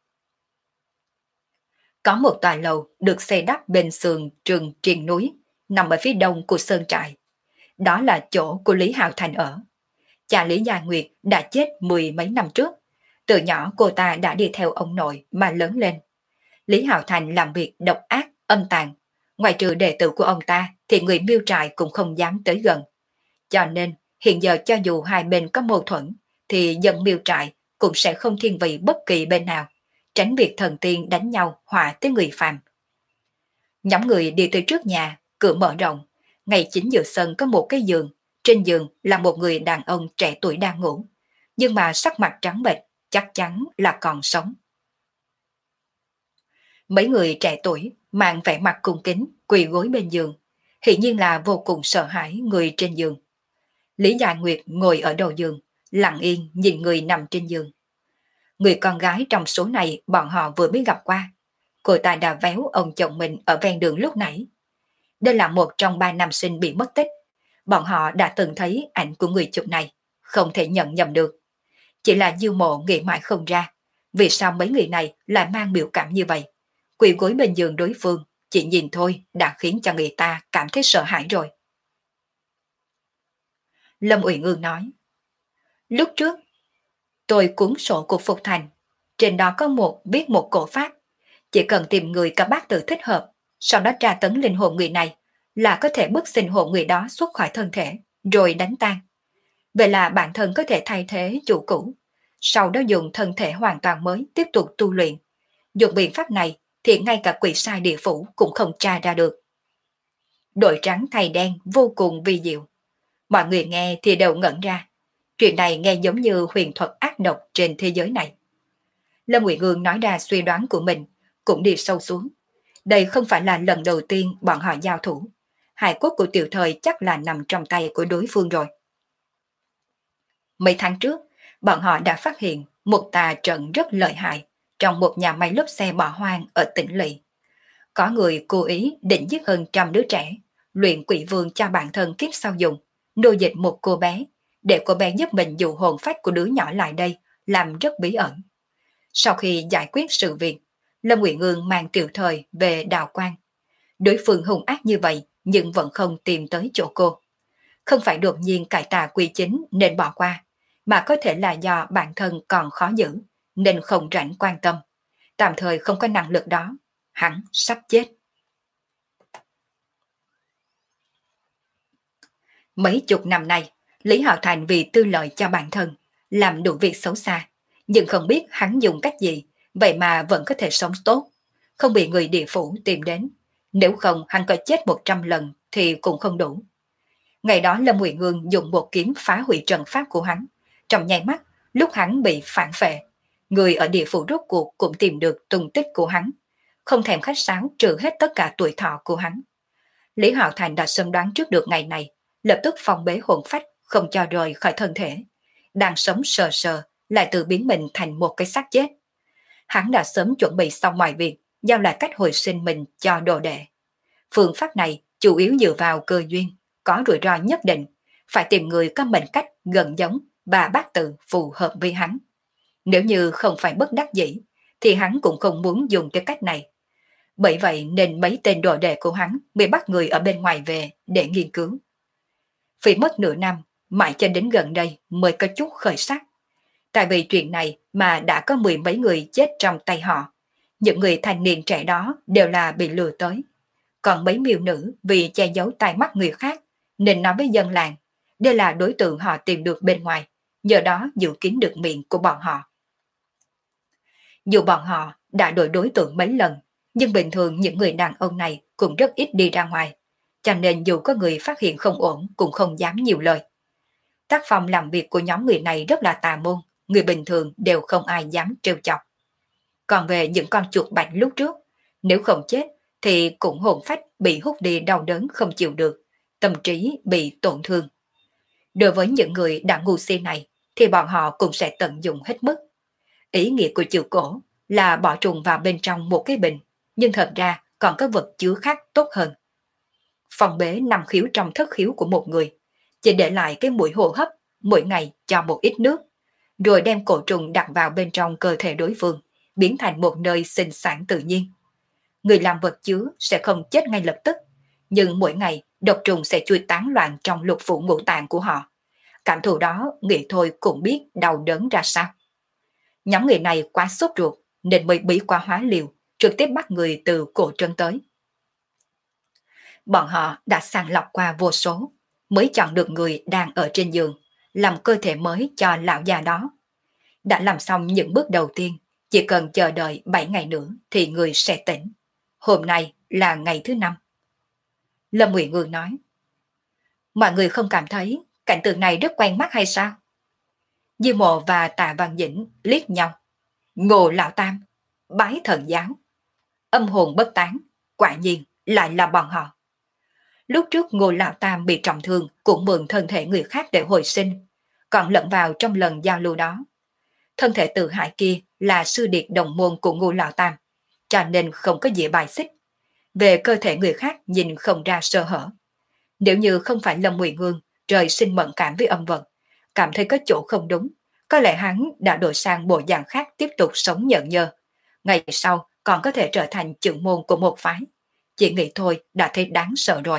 Speaker 1: Có một tòa lầu được xây đắp bên sườn trường triền núi, nằm ở phía đông của sơn trại. Đó là chỗ của Lý Hạo Thành ở. Cha Lý Gia Nguyệt đã chết mười mấy năm trước. Từ nhỏ cô ta đã đi theo ông nội mà lớn lên. Lý Hạo Thành làm việc độc ác, âm tàn. Ngoài trừ đệ tử của ông ta thì người Miêu Trại cũng không dám tới gần. Cho nên hiện giờ cho dù hai bên có mâu thuẫn thì dân Miêu Trại cũng sẽ không thiên vị bất kỳ bên nào, tránh việc thần tiên đánh nhau họa tới người phàm. Nhóm người đi tới trước nhà, cửa mở rộng. Ngay chính giữa sân có một cái giường, trên giường là một người đàn ông trẻ tuổi đang ngủ, nhưng mà sắc mặt trắng bệch, chắc chắn là còn sống. Mấy người trẻ tuổi mang vẻ mặt cung kính, quỳ gối bên giường, hiển nhiên là vô cùng sợ hãi người trên giường. Lý Gia Nguyệt ngồi ở đầu giường, lặng yên nhìn người nằm trên giường. Người con gái trong số này bọn họ vừa mới gặp qua. Cô ta đã véo ông chồng mình ở ven đường lúc nãy. Đây là một trong ba nam sinh bị mất tích. Bọn họ đã từng thấy ảnh của người chụp này, không thể nhận nhầm được. Chỉ là Diêu Mộ nghĩ mãi không ra, vì sao mấy người này lại mang biểu cảm như vậy. Quỳ gối bên giường đối phương, chỉ nhìn thôi đã khiến cho người ta cảm thấy sợ hãi rồi. Lâm Uyển Ương nói, lúc trước tôi cuốn sổ của Phục Thành, trên đó có viết một cổ pháp, chỉ cần tìm người có bát tự thích hợp, sau đó tra tấn linh hồn người này là có thể bức sinh hồn người đó xuất khỏi thân thể, rồi đánh tan. Vậy là bản thân có thể thay thế chủ cũ, sau đó dùng thân thể hoàn toàn mới tiếp tục tu luyện. Dùng biện pháp này thì ngay cả quỷ sai địa phủ cũng không tra ra được. Đội trắng thay đen vô cùng vi diệu. Mọi người nghe thì đều ngẩn ra. Chuyện này nghe giống như huyền thuật ác độc trên thế giới này. Lâm Ngụy Ngương nói ra suy đoán của mình, cũng đi sâu xuống. Đây không phải là lần đầu tiên bọn họ giao thủ. Hài cốt của Tiểu Thời chắc là nằm trong tay của đối phương rồi. Mấy tháng trước, bọn họ đã phát hiện một tà trận rất lợi hại trong một nhà máy lốp xe bỏ hoang ở tỉnh Lỵ. Có người cố ý định giết hơn 100 đứa trẻ, luyện quỷ vương cho bản thân kiếp sau dùng, nô dịch một cô bé, để cô bé giúp mình dụ hồn phách của đứa nhỏ lại đây, làm rất bí ẩn. Sau khi giải quyết sự việc, Lâm Ngụy Ngương mang Tiểu Thời về Đào Quan. Đối phương hung ác như vậy nhưng vẫn không tìm tới chỗ cô. Không phải đột nhiên cải tà quy chính nên bỏ qua, mà có thể là do bản thân còn khó giữ, nên không rảnh quan tâm. Tạm thời không có năng lực đó, hắn sắp chết. Mấy chục năm nay, Lý Hạo Thành vì tư lợi cho bản thân, làm đủ việc xấu xa, nhưng không biết hắn dùng cách gì, vậy mà vẫn có thể sống tốt, không bị người địa phủ tìm đến. Nếu không hắn có chết 100 lần thì cũng không đủ. Ngày đó Lâm Ngụy Ngương dùng một kiếm phá hủy trận pháp của hắn. Trong nháy mắt, lúc hắn bị phản phệ, người ở địa phủ rốt cuộc cũng tìm được tung tích của hắn, không thèm khách sáo trừ hết tất cả tuổi thọ của hắn. Lý Hạo Thành đã sớm đoán trước được ngày này, lập tức phong bế hồn phách không cho rời khỏi thân thể. Đang sống sờ sờ lại tự biến mình thành một cái xác chết. Hắn đã sớm chuẩn bị xong mọi việc, giao lại cách hồi sinh mình cho đồ đệ. Phương pháp này chủ yếu dựa vào cơ duyên, có rủi ro nhất định, phải tìm người có mệnh cách gần giống và bát tự phù hợp với hắn. Nếu như không phải bất đắc dĩ, thì hắn cũng không muốn dùng cái cách này. Bởi vậy nên mấy tên đồ đệ của hắn bị bắt người ở bên ngoài về để nghiên cứu. Phải mất nửa năm, mãi cho đến gần đây mới có chút khởi sắc. Tại vì chuyện này mà đã có mười mấy người chết trong tay họ. Những người thanh niên trẻ đó đều là bị lừa tới. Còn mấy miêu nữ vì che giấu tai mắt người khác nên nói với dân làng đây là đối tượng họ tìm được bên ngoài, nhờ đó giữ kín được miệng của bọn họ. Dù bọn họ đã đổi đối tượng mấy lần, nhưng bình thường những người đàn ông này cũng rất ít đi ra ngoài, cho nên dù có người phát hiện không ổn cũng không dám nhiều lời. Tác phong làm việc của nhóm người này rất là tà môn, người bình thường đều không ai dám trêu chọc. Còn về những con chuột bạch lúc trước, nếu không chết thì cũng hồn phách bị hút đi đau đớn không chịu được, tâm trí bị tổn thương. Đối với những người đã ngu si này thì bọn họ cũng sẽ tận dụng hết mức. Ý nghĩa của chữ cổ là bỏ trùng vào bên trong một cái bình, nhưng thật ra còn có vật chứa khác tốt hơn. Phòng bế 5 khiếu trong thất khiếu của một người, chỉ để lại cái mũi hô hấp, mỗi ngày cho một ít nước, rồi đem cổ trùng đặt vào bên trong cơ thể đối phương, biến thành một nơi sinh sản tự nhiên. Người làm vật chứa sẽ không chết ngay lập tức, nhưng mỗi ngày độc trùng sẽ chui tán loạn trong lục phủ ngũ tạng của họ. Cảm thụ đó nghĩ thôi cũng biết đau đớn ra sao. Nhóm người này quá sốt ruột nên mới bí quá hóa liều, trực tiếp bắt người từ cổ trân tới. Bọn họ đã sàng lọc qua vô số, mới chọn được người đang ở trên giường, làm cơ thể mới cho lão già đó. Đã làm xong những bước đầu tiên, chỉ cần chờ đợi 7 ngày nữa thì người sẽ tỉnh. Hôm nay là ngày thứ 5. Lâm Ngụy Ngương nói, mọi người không cảm thấy cảnh tượng này rất quen mắt hay sao? Diêu Mộ và Tạ Văn Dĩnh liếc nhau. Ngô Lão Tam, bái thần giáo, âm hồn bất tán, quả nhiên lại là bọn họ. Lúc trước Ngô Lão Tam bị trọng thương cũng mượn thân thể người khác để hồi sinh, còn lẫn vào trong lần giao lưu đó. Thân thể tự hại kia là sư điệt đồng môn của Ngô Lão Tam, cho nên không có gì bài xích. Về cơ thể người khác nhìn không ra sơ hở. Nếu như không phải Lâm Ngụy Ngương trời sinh mẫn cảm với âm vật, cảm thấy có chỗ không đúng, có lẽ hắn đã đổi sang bộ dạng khác tiếp tục sống nhợn nhơ. Ngày sau còn có thể trở thành trưởng môn của một phái. Chỉ nghĩ thôi đã thấy đáng sợ rồi.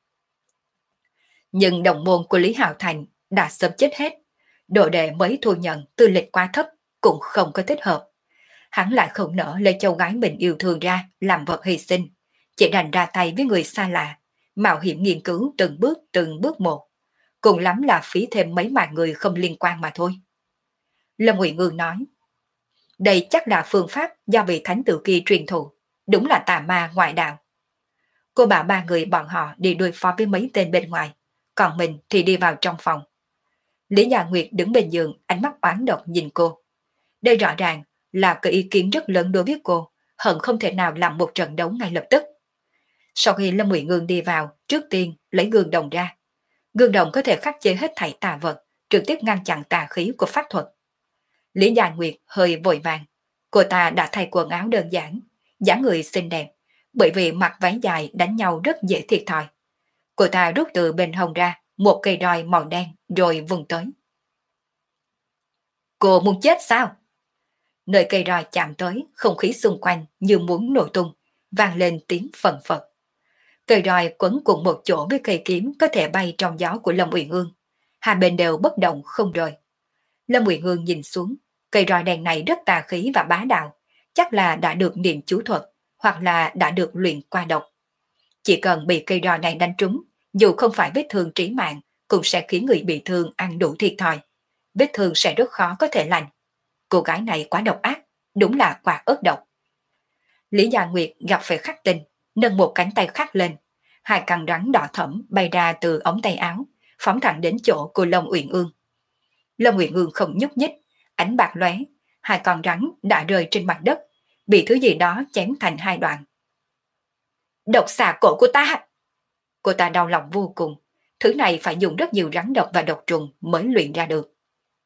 Speaker 1: Nhưng đồng môn của Lý Hạo Thành đã sớm chết hết. Đồ đệ mới thu nhận tư lịch quá thấp cũng không có thích hợp. Hắn lại không nỡ lấy châu gái mình yêu thương ra làm vật hy sinh. Chỉ đành ra tay với người xa lạ, mạo hiểm nghiên cứu từng bước một. Cùng lắm là phí thêm mấy mạng người không liên quan mà thôi. Lâm Ngụy Ngương nói, đây chắc là phương pháp do vị thánh tử kia truyền thụ, đúng là tà ma ngoại đạo. Cô bảo ba người bọn họ đi đối phó với mấy tên bên ngoài, còn mình thì đi vào trong phòng. Lý Gia Nguyệt đứng bên giường, ánh mắt oán độc nhìn cô. Đây rõ ràng là cái ý kiến rất lớn đối với cô, hận không thể nào làm một trận đấu ngay lập tức. Sau khi Lâm Ngụy Ngương đi vào, trước tiên lấy gương đồng ra. Gương đồng có thể khắc chế hết thảy tà vật, trực tiếp ngăn chặn tà khí của pháp thuật. Lý Gia Nguyệt hơi vội vàng. Cô ta đã thay quần áo đơn giản, dáng người xinh đẹp, bởi vì mặc váy dài đánh nhau rất dễ thiệt thòi. Cô ta rút từ bên hông ra một cây roi màu đen rồi vùng tới. Cô muốn chết sao? Nơi cây roi chạm tới, không khí xung quanh như muốn nổ tung, vang lên tiếng phần phật. Cây roi quấn cùng một chỗ với cây kiếm có thể bay trong gió của Lâm Uyển Ương. Hai bên đều bất động không rời. Lâm Uyển Ương nhìn xuống, cây roi đèn này rất tà khí và bá đạo, chắc là đã được niệm chú thuật, hoặc là đã được luyện qua độc. Chỉ cần bị cây roi này đánh trúng, dù không phải vết thương trí mạng, cũng sẽ khiến người bị thương ăn đủ thiệt thòi. Vết thương sẽ rất khó có thể lành. Cô gái này quá độc ác, đúng là quả ớt độc. Lý Gia Nguyệt gặp phải khắc tinh, nâng một cánh tay khác lên. Hai căn rắn đỏ thẫm bay ra từ ống tay áo, phóng thẳng đến chỗ của Lâm Uyển Ương. Lâm Uyển Ương không nhúc nhích, ánh bạc lóe, hai con rắn đã rơi trên mặt đất, bị thứ gì đó chém thành hai đoạn. Độc xà cổ của ta! Cô ta đau lòng vô cùng, Thứ này phải dùng rất nhiều rắn độc và độc trùng mới luyện ra được.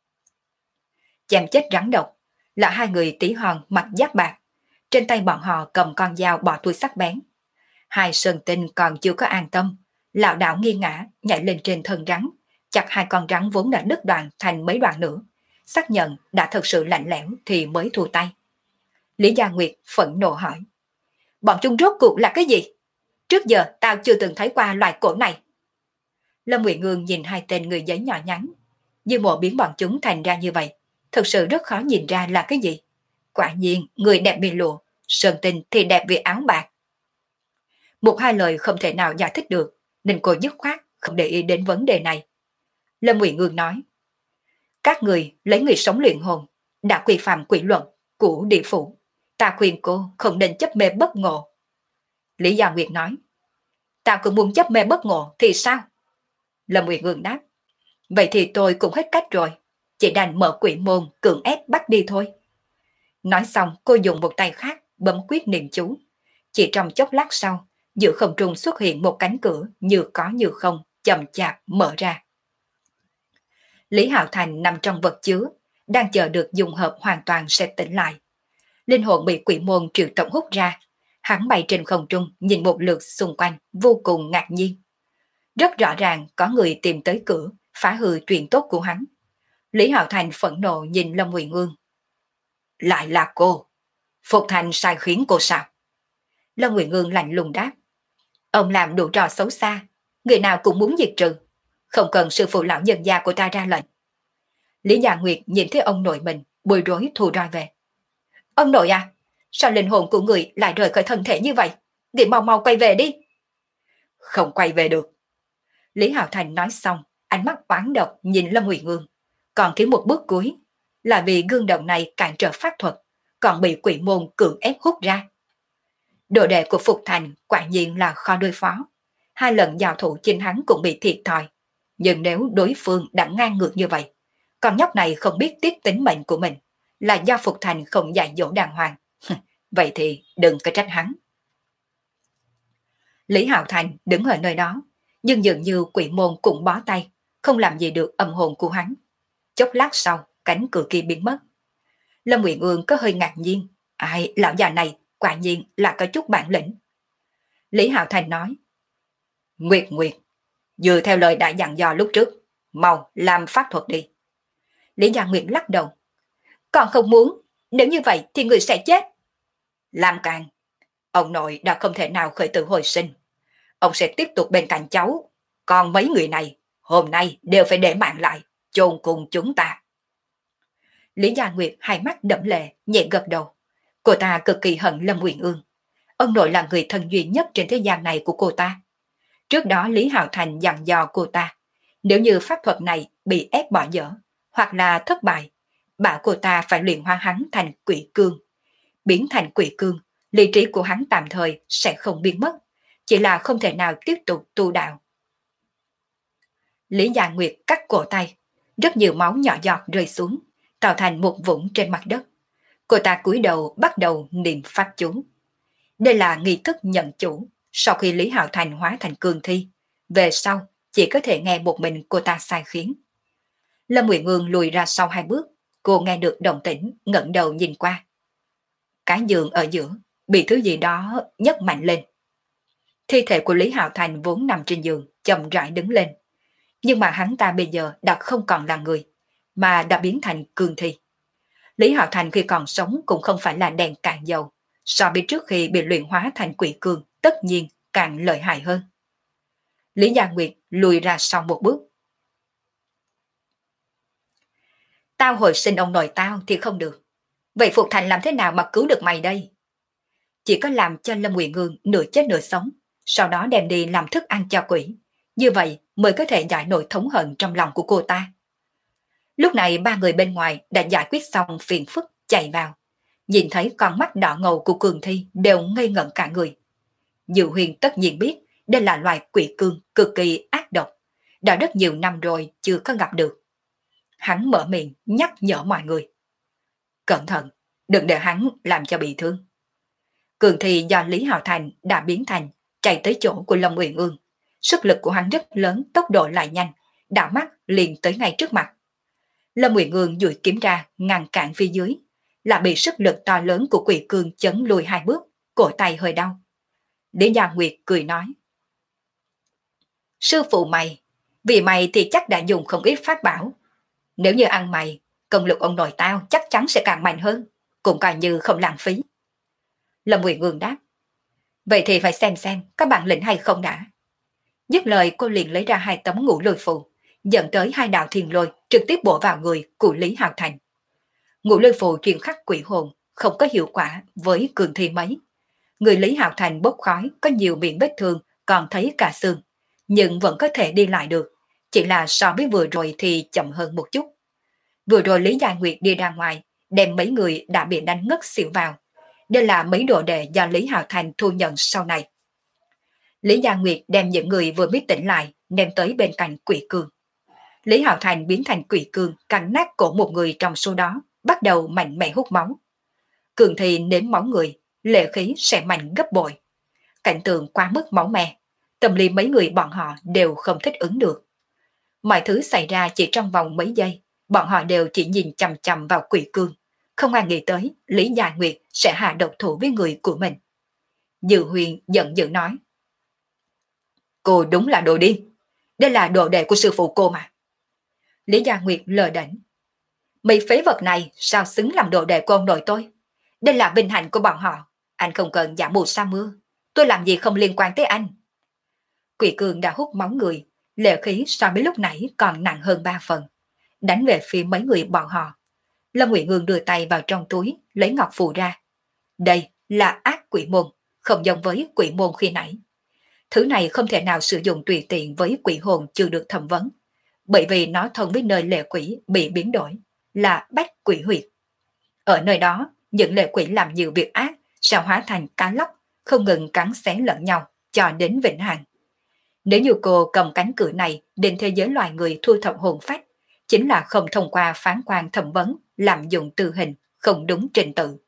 Speaker 1: Chém chết rắn độc là hai người tí hon mặc giáp bạc. Trên tay bọn họ cầm con dao bỏ túi sắc bén. Hai sơn tinh còn chưa có an tâm, lảo đảo nghiêng ngã nhảy lên trên thân rắn, chặt hai con rắn vốn đã đứt đoạn thành mấy đoạn nữa, xác nhận đã thật sự lạnh lẽo thì mới thu tay. Lý Gia Nguyệt phẫn nộ hỏi: bọn chúng rốt cuộc là cái gì? Trước giờ tao chưa từng thấy qua loài cổ này. Lâm Nguyệt Ngương nhìn hai tên người giấy nhỏ nhắn, Dư Mộ biến bọn chúng thành ra như vậy, thực sự rất khó nhìn ra là cái gì. Quả nhiên người đẹp vì lụa, sơn tinh thì đẹp vì áo bạc. Một hai lời không thể nào giải thích được, nên cô dứt khoát không để ý đến vấn đề này. Lâm Nguyệt Ngương nói: các người lấy người sống luyện hồn, đã quy phạm quỷ luận của địa phủ. Ta khuyên cô không nên chấp mê bất ngộ. Lý Gia Nguyệt nói: ta cũng muốn chấp mê bất ngộ thì sao? Lâm Nguyệt Ngương đáp: vậy thì tôi cũng hết cách rồi, chỉ đành mở quỷ môn cưỡng ép bắt đi thôi. Nói xong cô dùng một tay khác bấm quyết niệm chú. Chỉ trong chốc lát sau, giữa không trung xuất hiện một cánh cửa như có như không, chậm chạp mở ra. Lý Hạo Thành nằm trong vật chứa, đang chờ được dùng hợp hoàn toàn sẽ tỉnh lại. Linh hồn bị quỷ môn triệu tổng hút ra, hắn bay trên không trung nhìn một lượt xung quanh vô cùng ngạc nhiên. Rất rõ ràng có người tìm tới cửa, phá hư chuyện tốt của hắn. Lý Hạo Thành phẫn nộ nhìn Lâm Nguyệt Ngương: lại là cô, Phục Thành sai khiến cô sao? Lâm Nguyệt Ngương lạnh lùng đáp: ông làm đủ trò xấu xa, người nào cũng muốn diệt trừ, không cần sư phụ lão nhân gia của ta ra lệnh. Lý Gia Nguyệt nhìn thấy ông nội mình, bối rối thu roi về. Ông nội à, sao linh hồn của người lại rời khỏi thân thể như vậy? Người mau mau quay về đi. Không quay về được. Lý Hạo Thành nói xong, ánh mắt oán độc nhìn Lâm Nguyệt Ngương. Còn thiếu một bước cuối, là vì gương đồng này cản trở pháp thuật, còn bị quỷ môn cưỡng ép hút ra. Đồ đệ của Phục Thành quả nhiên là khó đối phó. Hai lần giao thủ chính hắn cũng bị thiệt thòi. Nhưng nếu đối phương đã ngang ngược như vậy, con nhóc này không biết tiếc tính mệnh của mình, là do Phục Thành không dạy dỗ đàng hoàng. Vậy thì đừng có trách hắn. Lý Hạo Thành đứng ở nơi đó, nhưng dường như quỷ môn cũng bó tay, không làm gì được âm hồn của hắn. Chốc lát sau, cánh cửa kia biến mất. Lâm Nguyệt Ương có hơi ngạc nhiên. Ai, lão già này quả nhiên là có chút bản lĩnh. Lý Hạo Thành nói: Nguyệt Nguyệt, dựa theo lời đã dặn dò lúc trước, mau làm pháp thuật đi. Lý Gia Nguyệt lắc đầu: còn không muốn, nếu như vậy thì người sẽ chết. Làm càng, ông nội đã không thể nào khởi tử hồi sinh. Ông sẽ tiếp tục bên cạnh cháu, còn mấy người này hôm nay đều phải để mạng lại, chôn cùng chúng ta. Lý Gia Nguyệt hai mắt đẫm lệ, nhẹ gật đầu. Cô ta cực kỳ hận Lâm Uyển Ương. Ông nội là người thân duy nhất trên thế gian này của cô ta. Trước đó Lý Hạo Thành dặn dò cô ta, nếu như pháp thuật này bị ép bỏ dở, hoặc là thất bại, bảo cô ta phải luyện hóa hắn thành quỷ cương. Biến thành quỷ cương, lý trí của hắn tạm thời sẽ không biến mất, chỉ là không thể nào tiếp tục tu đạo. Lý Gia Nguyệt cắt cổ tay, rất nhiều máu nhỏ giọt rơi xuống, tạo thành một vũng trên mặt đất. Cô ta cúi đầu bắt đầu niệm pháp chú. Đây là nghi thức nhận chủ, sau khi Lý Hạo Thành hóa thành cương thi, về sau chỉ có thể nghe một mình cô ta sai khiến. Lâm Uyển Ương lùi ra sau hai bước, cô nghe được động tĩnh, ngẩng đầu nhìn qua. Cái giường ở giữa, bị thứ gì đó nhấc mạnh lên. Thi thể của Lý Hạo Thành vốn nằm trên giường, chậm rãi đứng lên. Nhưng mà hắn ta bây giờ đã không còn là người, mà đã biến thành cương thi. Lý Hạo Thành khi còn sống cũng không phải là đèn cạn dầu, so với trước khi bị luyện hóa thành quỷ cương, tất nhiên càng lợi hại hơn. Lý Gia Nguyệt lùi ra sau một bước. Tao hồi sinh ông nội tao thì không được. Vậy Phục Thành làm thế nào mà cứu được mày đây? Chỉ có làm cho Lâm Uyển Ương nửa chết nửa sống, sau đó đem đi làm thức ăn cho quỷ. Như vậy mới có thể giải nổi thống hận trong lòng của cô ta. Lúc này ba người bên ngoài đã giải quyết xong phiền phức, chạy vào. Nhìn thấy con mắt đỏ ngầu của cường thi đều ngây ngẩn cả người. Dự Huyền tất nhiên biết đây là loài quỷ cương cực kỳ ác độc, đã rất nhiều năm rồi chưa có gặp được. Hắn mở miệng nhắc nhở mọi người: cẩn thận, đừng để hắn làm cho bị thương. Cường thi do Lý Hạo Thành đã biến thành chạy tới chỗ của Lâm Uyển Ương, Sức lực của hắn rất lớn, tốc độ lại nhanh, đảo mắt liền tới ngay trước mặt. Lâm Nguyệt Ngương dụi kiếm ra ngăn cản phía dưới, là bị sức lực to lớn của Quỷ Cương chấn lùi 2 bước, cổ tay hơi đau. Lý Gia Nguyệt cười nói: Sư phụ mày, vì mày thì chắc đã dùng không ít pháp bảo. Nếu như ăn mày, công lực ông nội tao chắc chắn sẽ càng mạnh hơn, cũng coi như không lãng phí. Lâm Nguyệt Ngương đáp: Vậy thì phải xem các bạn lĩnh hay không đã. Dứt lời cô liền lấy ra 2 tấm ngũ lôi phù, dẫn tới 2 đạo thiên lôi trực tiếp bổ vào người của Lý Hạo Thành. Ngũ lôi phù truyền khắc quỷ hồn, không có hiệu quả với cường thi mấy. Người Lý Hạo Thành bốc khói, có nhiều miệng vết thương, còn thấy cả xương, nhưng vẫn có thể đi lại được, chỉ là so với vừa rồi thì chậm hơn một chút. Vừa rồi Lý Gia Nguyệt đi ra ngoài, đem mấy người đã bị đánh ngất xỉu vào. Đây là mấy đồ đệ do Lý Hạo Thành thu nhận sau này. Lý Gia Nguyệt đem những người vừa biết tỉnh lại ném tới bên cạnh Quỷ Cương. Lý Hạo Thành biến thành Quỷ Cương, cắn nát cổ một người trong số đó, bắt đầu mạnh mẽ hút máu. Cường thì nếm máu người, lệ khí sẽ mạnh gấp bội. Cảnh tượng quá mức máu me, tâm lý mấy người bọn họ đều không thích ứng được. Mọi thứ xảy ra chỉ trong vòng mấy giây, bọn họ đều chỉ nhìn chằm chằm vào Quỷ Cương, không ai nghĩ tới Lý Gia Nguyệt sẽ hạ độc thủ với người của mình. Dư Huyền giận dữ nói: Cô đúng là đồ điên, đây là đồ đệ của sư phụ cô mà. Lý Gia Nguyệt lờ đễnh: Mấy phế vật này sao xứng làm đồ đệ của ông nội tôi? Đây là vinh hạnh của bọn họ, anh không cần giả mù sa mưa, tôi làm gì không liên quan tới anh. Quỷ Cương đã hút máu người, lệ khí so với lúc nãy còn nặng hơn 3 phần, đánh về phía mấy người bọn họ. Lâm Nguyệt Ngương đưa tay vào trong túi, lấy ngọc phù ra. Đây là ác quỷ môn, không giống với quỷ môn khi nãy. Thứ này không thể nào sử dụng tùy tiện với quỷ hồn chưa được thẩm vấn, bởi vì nó thông với nơi lệ quỷ bị biến đổi, là bách quỷ huyệt. Ở nơi đó, những lệ quỷ làm nhiều việc ác sẽ hóa thành cá lóc, không ngừng cắn xé lẫn nhau cho đến vĩnh hằng. Nếu như cô cầm cánh cửa này đến thế giới loài người thu thập hồn phách, chính là không thông qua phán quan thẩm vấn, làm dụng tử hình, không đúng trình tự.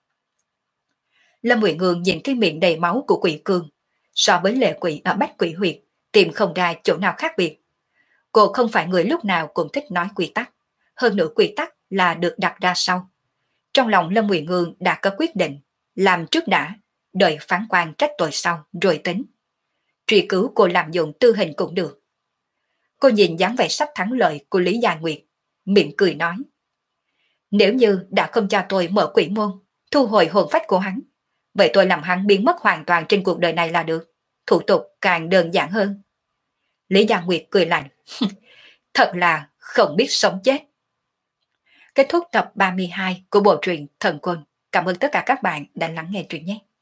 Speaker 1: Lâm Nguyệt Ngương nhìn cái miệng đầy máu của Quỷ Cương, so với lệ quỷ ở bách quỷ huyệt, tìm không ra chỗ nào khác biệt. Cô không phải người lúc nào cũng thích nói quy tắc, hơn nữa quy tắc là được đặt ra sau. Trong lòng Lâm Nguyệt Ngương đã có quyết định, làm trước đã, đợi phán quan trách tội sau rồi tính. Truy cứu cô làm dụng tư hình cũng được. Cô nhìn dáng vẻ sắp thắng lợi của Lý Gia Nguyệt, miệng cười nói: Nếu như đã không cho tôi mở quỷ môn, thu hồi hồn phách của hắn, vậy tôi làm hắn biến mất hoàn toàn trên cuộc đời này là được. Thủ tục càng đơn giản hơn. Lý Gia Nguyệt cười lạnh: Thật là không biết sống chết. Kết thúc tập 32 của bộ truyện Thần Côn. Cảm ơn tất cả các bạn đã lắng nghe truyện nhé.